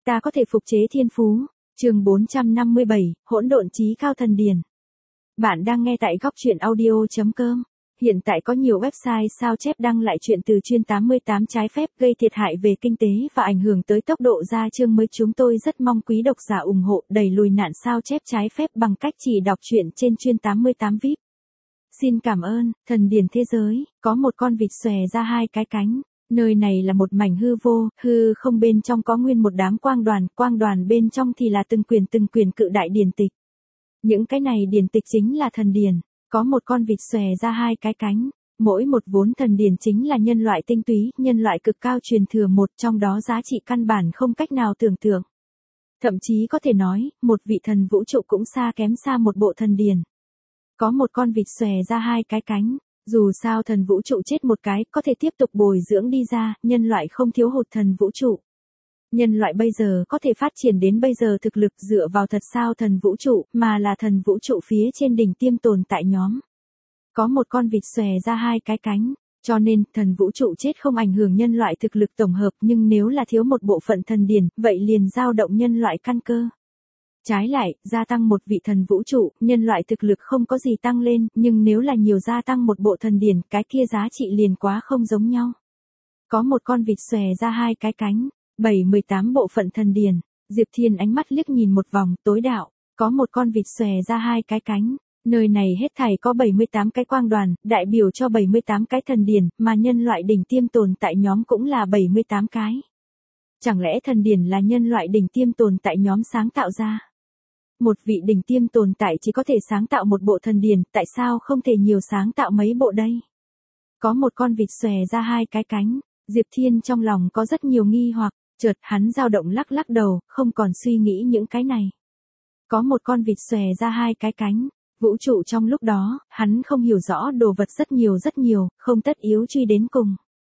Ta có thể phục chế thiên phú. Chương 457, hỗn độn chí cao thần điền. Bạn đang nghe tại góc truyện audio.com. Hiện tại có nhiều website sao chép đăng lại chuyện từ chuyên 88 trái phép gây thiệt hại về kinh tế và ảnh hưởng tới tốc độ ra chương mới. Chúng tôi rất mong quý độc giả ủng hộ đẩy lùi nạn sao chép trái phép bằng cách chỉ đọc truyện trên chuyên 88 VIP. Xin cảm ơn. Thần điền thế giới, có một con vịt xòe ra hai cái cánh. Nơi này là một mảnh hư vô, hư không bên trong có nguyên một đám quang đoàn bên trong thì là từng quyển cự đại điển tịch. Những cái này điển tịch chính là thần điển, có một con vịt xòe ra hai cái cánh, mỗi một vốn thần điển chính là nhân loại tinh túy, nhân loại cực cao truyền thừa một, trong đó giá trị căn bản không cách nào tưởng tượng. Thậm chí có thể nói, một vị thần vũ trụ cũng xa kém xa một bộ thần điển. Có một con vịt xòe ra hai cái cánh. Dù sao thần vũ trụ chết một cái, có thể tiếp tục bồi dưỡng đi ra, nhân loại không thiếu hụt thần vũ trụ. Nhân loại bây giờ có thể phát triển đến bây giờ thực lực dựa vào thật sao thần vũ trụ, mà là thần vũ trụ phía trên đỉnh tiêm tồn tại nhóm. Có một con vịt xòe ra hai cái cánh, cho nên thần vũ trụ chết không ảnh hưởng nhân loại thực lực tổng hợp, nhưng nếu là thiếu một bộ phận thần điển, vậy liền dao động nhân loại căn cơ. Trái lại, gia tăng một vị thần vũ trụ, nhân loại thực lực không có gì tăng lên, nhưng nếu là nhiều gia tăng một bộ thần điển, cái kia giá trị liền quá không giống nhau. Có một con vịt xòe ra hai cái cánh, 18 bộ phận thần điển. Diệp Thiên ánh mắt liếc nhìn một vòng, tối đạo, có một con vịt xòe ra hai cái cánh. Nơi này hết thảy có 78 cái quang đoàn, đại biểu cho 78 cái thần điển, mà nhân loại đỉnh tiêm tồn tại nhóm cũng là 78 cái. Chẳng lẽ thần điển là nhân loại đỉnh tiêm tồn tại nhóm sáng tạo ra? Một vị đỉnh tiêm tồn tại chỉ có thể sáng tạo một bộ thần điển, tại sao không thể nhiều sáng tạo mấy bộ đây? Có một con vịt xòe ra hai cái cánh, Diệp Thiên trong lòng có rất nhiều nghi hoặc, chợt hắn dao động lắc đầu, không còn suy nghĩ những cái này. Có một con vịt xòe ra hai cái cánh, vũ trụ trong lúc đó, hắn không hiểu rõ đồ vật rất nhiều, không tất yếu truy đến cùng.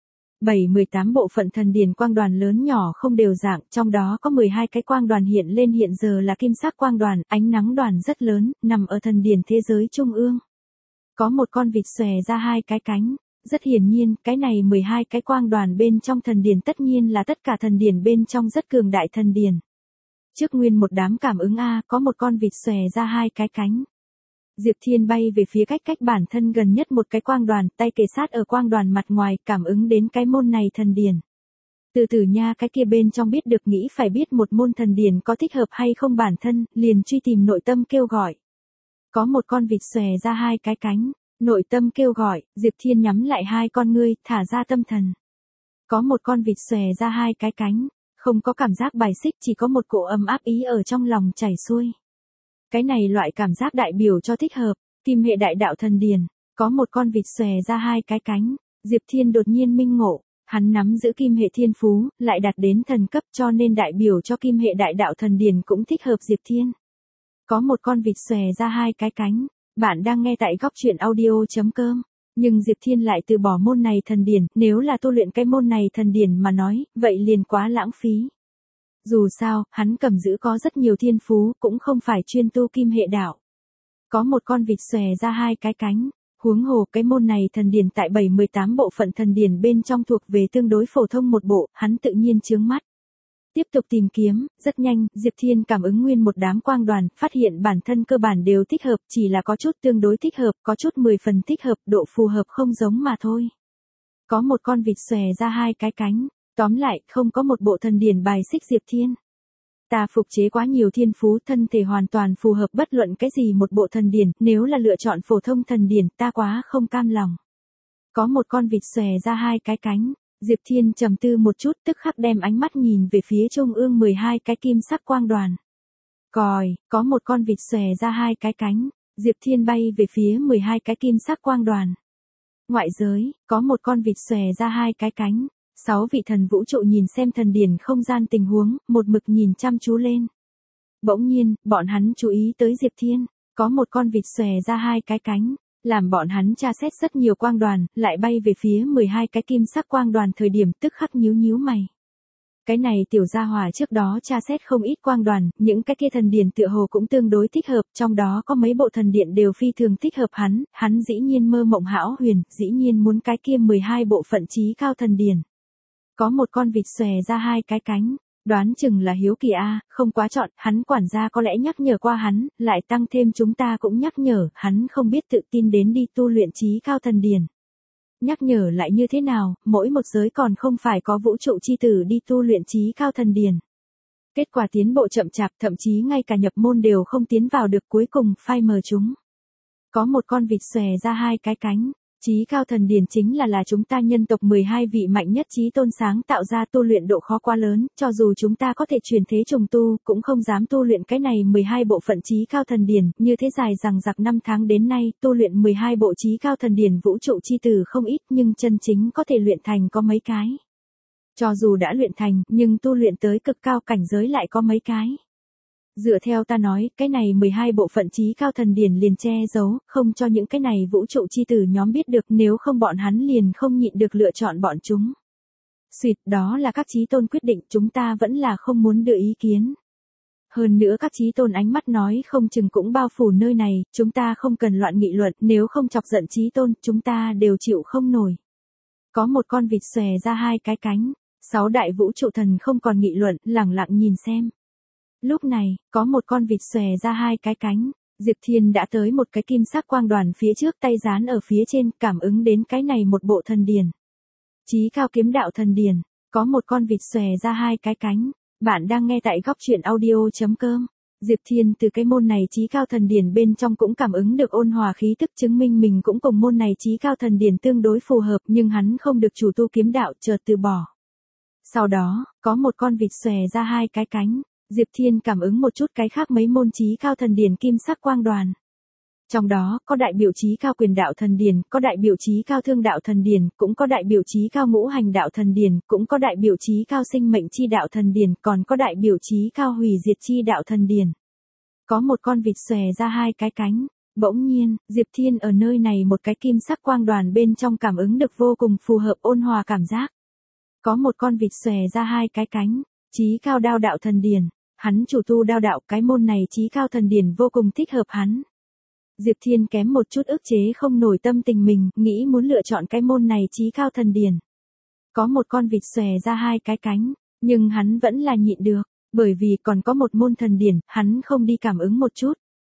18 bộ phận thần điển quang đoàn lớn nhỏ không đều dạng, trong đó có 12 cái quang đoàn hiện lên hiện giờ là kim sắc quang đoàn, ánh nắng đoàn rất lớn, nằm ở thần điển thế giới trung ương. Có một con vịt xòe ra hai cái cánh, rất hiển nhiên, cái này 12 cái quang đoàn bên trong thần điển tất nhiên là tất cả thần điển bên trong rất cường đại thần điển. Trước nguyên một đám cảm ứng có một con vịt xòe ra hai cái cánh. Diệp Thiên bay về phía cách bản thân gần nhất một cái quang đoàn, tay kề sát ở quang đoàn mặt ngoài, cảm ứng đến cái môn này thần điển. Từ từ nha, cái kia bên trong biết được nghĩ phải biết một môn thần điển có thích hợp hay không bản thân, liền truy tìm nội tâm kêu gọi. Có một con vịt xòe ra hai cái cánh, nội tâm kêu gọi, Diệp Thiên nhắm lại hai con ngươi, thả ra tâm thần. Có một con vịt xòe ra hai cái cánh, không có cảm giác bài xích, chỉ có một cỗ ấm áp ý ở trong lòng chảy xuôi. Cái này loại cảm giác đại biểu cho thích hợp, kim hệ đại đạo thần điển, có một con vịt xòe ra hai cái cánh, Diệp Thiên đột nhiên minh ngộ, hắn nắm giữ kim hệ thiên phú, lại đạt đến thần cấp cho nên đại biểu cho kim hệ đại đạo thần điển cũng thích hợp Diệp Thiên. Có một con vịt xòe ra hai cái cánh, bạn đang nghe tại góc truyện audio.com, nhưng Diệp Thiên lại từ bỏ môn này thần điển, nếu là tu luyện cái môn này thần điển mà nói, vậy liền quá lãng phí. Dù sao, hắn cầm giữ có rất nhiều thiên phú, cũng không phải chuyên tu kim hệ đạo. Có một con vịt xòe ra hai cái cánh, huống hồ cái môn này thần điển tại 18 bộ phận thần điển bên trong thuộc về tương đối phổ thông một bộ, hắn tự nhiên chướng mắt. Tiếp tục tìm kiếm, rất nhanh, Diệp Thiên cảm ứng nguyên một đám quang đoàn, phát hiện bản thân cơ bản đều thích hợp, chỉ là có chút tương đối thích hợp, có chút 10 phần thích hợp, độ phù hợp không giống mà thôi. Có một con vịt xòe ra hai cái cánh. Tóm lại, không có một bộ thần điển bài xích Diệp Thiên. Ta phục chế quá nhiều thiên phú, thân thể hoàn toàn phù hợp bất luận cái gì một bộ thần điển, nếu là lựa chọn phổ thông thần điển, ta quá không cam lòng. Có một con vịt xòe ra hai cái cánh, Diệp Thiên trầm tư một chút, tức khắc đem ánh mắt nhìn về phía trung ương 12 cái kim sắc quang đoàn. Còi, có một con vịt xòe ra hai cái cánh, Diệp Thiên bay về phía 12 cái kim sắc quang đoàn. Ngoại giới, có một con vịt xòe ra hai cái cánh. 6 vị thần vũ trụ nhìn xem thần điển không gian tình huống, một mực nhìn chăm chú lên. Bỗng nhiên, bọn hắn chú ý tới Diệp Thiên, có một con vịt xòe ra hai cái cánh, làm bọn hắn tra xét rất nhiều quang đoàn, lại bay về phía 12 cái kim sắc quang đoàn thời điểm tức khắc nhíu mày. Cái này tiểu gia hỏa trước đó tra xét không ít quang đoàn, những cái kia thần điển tựa hồ cũng tương đối thích hợp, trong đó có mấy bộ thần điện đều phi thường thích hợp hắn dĩ nhiên mơ mộng hão huyền, dĩ nhiên muốn cái kia 12 bộ phận trí cao thần điển. Có một con vịt xòe ra hai cái cánh, Đoán chừng là hiếu kỳ a, không quá chọn, hắn quản gia có lẽ nhắc nhở qua hắn, lại tăng thêm chúng ta cũng nhắc nhở, hắn không biết tự tin đến đi tu luyện trí cao thần điển. Nhắc nhở lại như thế nào, mỗi một giới còn không phải có vũ trụ chi tử đi tu luyện trí cao thần điển. Kết quả tiến bộ chậm chạp, thậm chí ngay cả nhập môn đều không tiến vào được, cuối cùng phai mờ chúng. Có một con vịt xòe ra hai cái cánh. Chí cao thần điển chính là chúng ta nhân tộc 12 vị mạnh nhất chí tôn sáng tạo ra, tu luyện độ khó quá lớn, cho dù chúng ta có thể truyền thế trùng tu, cũng không dám tu luyện cái này 12 bộ phận chí cao thần điển, như thế dài rằng giặc 5 tháng đến nay, tu luyện 12 bộ chí cao thần điển vũ trụ chi tử không ít, nhưng chân chính có thể luyện thành có mấy cái. Cho dù đã luyện thành, nhưng tu luyện tới cực cao cảnh giới lại có mấy cái. Dựa theo ta nói, cái này 12 bộ phận chí cao thần điển liền che giấu, không cho những cái này vũ trụ chi tử nhóm biết được, nếu không bọn hắn liền không nhịn được lựa chọn bọn chúng. Xuyệt, đó là các chí tôn quyết định, chúng ta vẫn là không muốn đưa ý kiến. Hơn nữa các chí tôn ánh mắt nói không chừng cũng bao phủ nơi này, chúng ta không cần loạn nghị luận, nếu không chọc giận chí tôn, chúng ta đều chịu không nổi. Có một con vịt xòe ra hai cái cánh, 6 đại vũ trụ thần không còn nghị luận, lẳng lặng nhìn xem. Lúc này, có một con vịt xòe ra hai cái cánh, Diệp Thiên đã tới một cái kim sắc quang đoàn phía trước, tay dán ở phía trên, cảm ứng đến cái này một bộ thần điển. Chí cao kiếm đạo thần điển, có một con vịt xòe ra hai cái cánh, bạn đang nghe tại góc truyện audio.com. Diệp Thiên từ cái môn này chí cao thần điển bên trong cũng cảm ứng được ôn hòa khí tức, chứng minh mình cũng cùng môn này chí cao thần điển tương đối phù hợp, nhưng hắn không được chủ tu kiếm đạo, chợt từ bỏ. Sau đó, có một con vịt xòe ra hai cái cánh. Diệp Thiên cảm ứng một chút cái khác mấy môn chí cao thần điển kim sắc quang đoàn. Trong đó, có đại biểu chí cao quyền đạo thần điển, có đại biểu chí cao thương đạo thần điển, cũng có đại biểu chí cao ngũ hành đạo thần điển, cũng có đại biểu chí cao sinh mệnh chi đạo thần điển, còn có đại biểu chí cao hủy diệt chi đạo thần điển. Có một con vịt xòe ra hai cái cánh. Bỗng nhiên, Diệp Thiên ở nơi này một cái kim sắc quang đoàn bên trong cảm ứng được vô cùng phù hợp ôn hòa cảm giác. Có một con vịt xòe ra hai cái cánh. Chí cao đao đạo thần điển, hắn chủ tu đao đạo, cái môn này chí cao thần điển vô cùng thích hợp hắn. Diệp Thiên kém một chút ức chế không nổi tâm tình mình, nghĩ muốn lựa chọn cái môn này chí cao thần điển. Có một con vịt xòe ra hai cái cánh, nhưng hắn vẫn là nhịn được, bởi vì còn có một môn thần điển, hắn không đi cảm ứng một chút.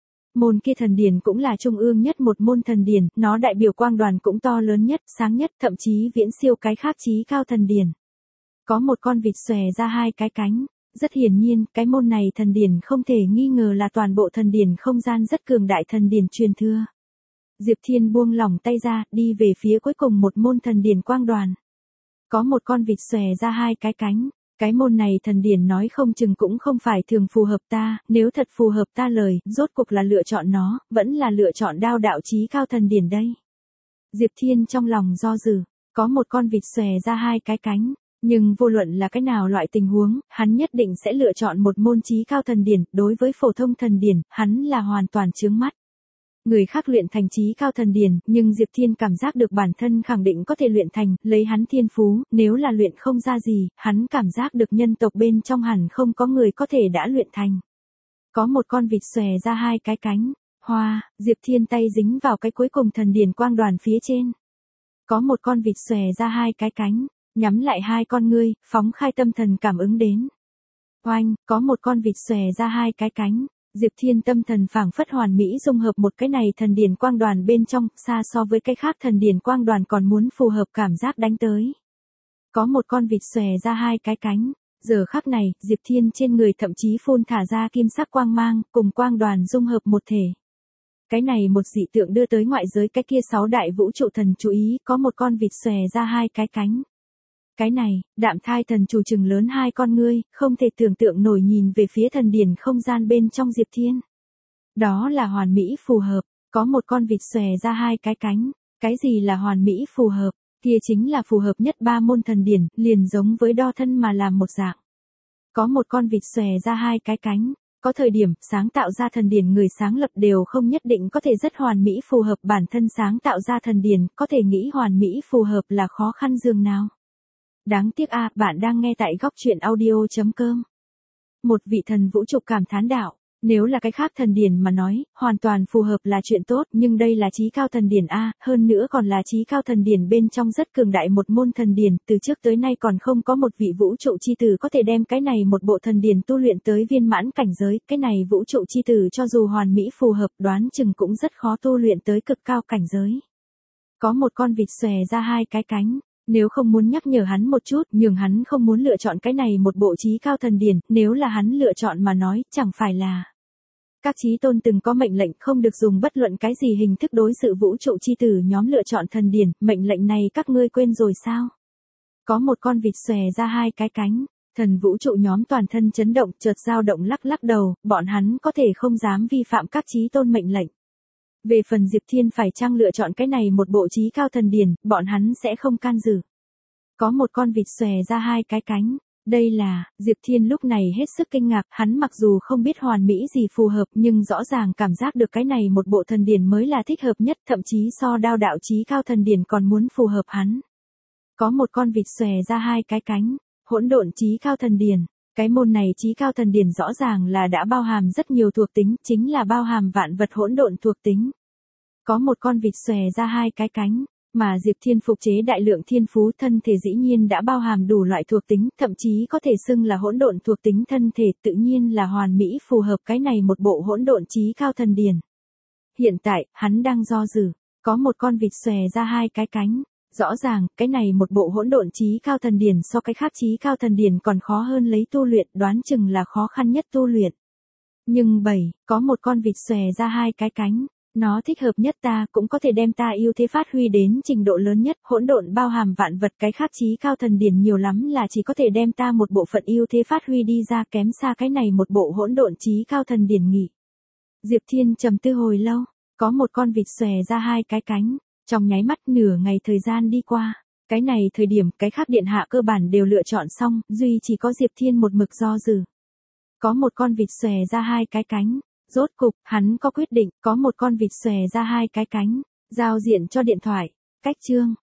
Môn kia thần điển cũng là trung ương nhất một môn thần điển, nó đại biểu quang đoàn cũng to lớn nhất, sáng nhất, thậm chí viễn siêu cái khác chí cao thần điển. Có một con vịt xòe ra hai cái cánh, rất hiển nhiên, cái môn này thần điển không thể nghi ngờ là toàn bộ thần điển không gian rất cường đại thần điển truyền thừa. Diệp Thiên buông lỏng tay ra, đi về phía cuối cùng một môn thần điển quang đoàn. Có một con vịt xòe ra hai cái cánh, cái môn này thần điển nói không chừng cũng không phải thường phù hợp ta, nếu thật phù hợp ta lời, rốt cuộc là lựa chọn nó, vẫn là lựa chọn đao đạo chí cao thần điển đây. Diệp Thiên trong lòng do dự, có một con vịt xòe ra hai cái cánh. Nhưng vô luận là cái nào loại tình huống, hắn nhất định sẽ lựa chọn một môn chí cao thần điển, đối với phổ thông thần điển, hắn là hoàn toàn chướng mắt. Người khác luyện thành chí cao thần điển, nhưng Diệp Thiên cảm giác được bản thân khẳng định có thể luyện thành, lấy hắn thiên phú, nếu là luyện không ra gì, hắn cảm giác được nhân tộc bên trong hẳn không có người có thể đã luyện thành. Có một con vịt xòe ra hai cái cánh, hoa, Diệp Thiên tay dính vào cái cuối cùng thần điển quang đoàn phía trên. Có một con vịt xòe ra hai cái cánh. Nhắm lại hai con ngươi, phóng khai tâm thần cảm ứng đến. Oanh, có một con vịt xòe ra hai cái cánh, Diệp Thiên tâm thần phảng phất hoàn mỹ dung hợp một cái này thần điển quang đoàn bên trong, xa so với cái khác thần điển quang đoàn còn muốn phù hợp cảm giác đánh tới. Có một con vịt xòe ra hai cái cánh, giờ khắc này, Diệp Thiên trên người thậm chí phun thả ra kim sắc quang mang, cùng quang đoàn dung hợp một thể. Cái này một dị tượng đưa tới ngoại giới cái kia 6 đại vũ trụ thần chú ý, có một con vịt xòe ra hai cái cánh. Cái này, đạm thai thần chủ trừng lớn hai con ngươi, không thể tưởng tượng nổi nhìn về phía thần điển không gian bên trong Diệp Thiên. Đó là hoàn mỹ phù hợp, có một con vịt xòe ra hai cái cánh, cái gì là hoàn mỹ phù hợp, kia chính là phù hợp nhất ba môn thần điển, liền giống với đo thân mà làm một dạng. Có một con vịt xòe ra hai cái cánh, có thời điểm sáng tạo ra thần điển người sáng lập đều không nhất định có thể rất hoàn mỹ phù hợp, bản thân sáng tạo ra thần điển, có thể nghĩ hoàn mỹ phù hợp là khó khăn dường nào. Đáng tiếc a, bạn đang nghe tại góc truyện audio.com. Một vị thần vũ trụ cảm thán đạo, Nếu là cái khác thần điển mà nói, hoàn toàn phù hợp là chuyện tốt, nhưng đây là chí cao thần điển A, hơn nữa còn là chí cao thần điển bên trong rất cường đại một môn thần điển, từ trước tới nay còn không có một vị vũ trụ chi tử có thể đem cái này một bộ thần điển tu luyện tới viên mãn cảnh giới, cái này vũ trụ chi tử cho dù hoàn mỹ phù hợp đoán chừng cũng rất khó tu luyện tới cực cao cảnh giới. Có một con vịt xòe ra hai cái cánh. Nếu không muốn nhắc nhở hắn một chút, nhường hắn không muốn lựa chọn cái này một bộ chí cao thần điển, nếu là hắn lựa chọn mà nói, chẳng phải là các chí tôn từng có mệnh lệnh không được dùng bất luận cái gì hình thức đối xử vũ trụ chi tử nhóm lựa chọn thần điển, mệnh lệnh này các ngươi quên rồi sao? Có một con vịt xòe ra hai cái cánh, thần vũ trụ nhóm toàn thân chấn động, chợt dao động lắc lắc đầu, bọn hắn có thể không dám vi phạm các chí tôn mệnh lệnh. Về phần Diệp Thiên phải chăng lựa chọn cái này một bộ chí cao thần điển, bọn hắn sẽ không can dự. Có một con vịt xòe ra hai cái cánh. Đây là, Diệp Thiên lúc này hết sức kinh ngạc, hắn mặc dù không biết hoàn mỹ gì phù hợp nhưng rõ ràng cảm giác được cái này một bộ thần điển mới là thích hợp nhất, thậm chí so đao đạo chí cao thần điển còn muốn phù hợp hắn. Có một con vịt xòe ra hai cái cánh, hỗn độn chí cao thần điển. Cái môn này chí cao thần điển rõ ràng là đã bao hàm rất nhiều thuộc tính, chính là bao hàm vạn vật hỗn độn thuộc tính. Có một con vịt xòe ra hai cái cánh, mà Diệp Thiên phục chế đại lượng thiên phú thân thể dĩ nhiên đã bao hàm đủ loại thuộc tính, thậm chí có thể xưng là hỗn độn thuộc tính thân thể, tự nhiên là hoàn mỹ phù hợp cái này một bộ hỗn độn chí cao thần điển. Hiện tại, hắn đang do dự, có một con vịt xòe ra hai cái cánh. Rõ ràng, cái này một bộ hỗn độn chí cao thần điển so cái khác chí cao thần điển còn khó hơn lấy tu luyện, đoán chừng là khó khăn nhất tu luyện. Nhưng có một con vịt xòe ra hai cái cánh, nó thích hợp nhất ta, cũng có thể đem ta ưu thế phát huy đến trình độ lớn nhất, hỗn độn bao hàm vạn vật, cái khác chí cao thần điển nhiều lắm là chỉ có thể đem ta một bộ phận ưu thế phát huy đi ra, kém xa cái này một bộ hỗn độn chí cao thần điển nghỉ. Diệp Thiên trầm tư hồi lâu, có một con vịt xòe ra hai cái cánh. Trong nháy mắt nửa ngày thời gian đi qua, cái này thời điểm cái khác điện hạ cơ bản đều lựa chọn xong, duy chỉ có Diệp Thiên một mực do dự. Có một con vịt xòe ra hai cái cánh, rốt cục, hắn có quyết định, có một con vịt xòe ra hai cái cánh, giao diện cho điện thoại, cách chương.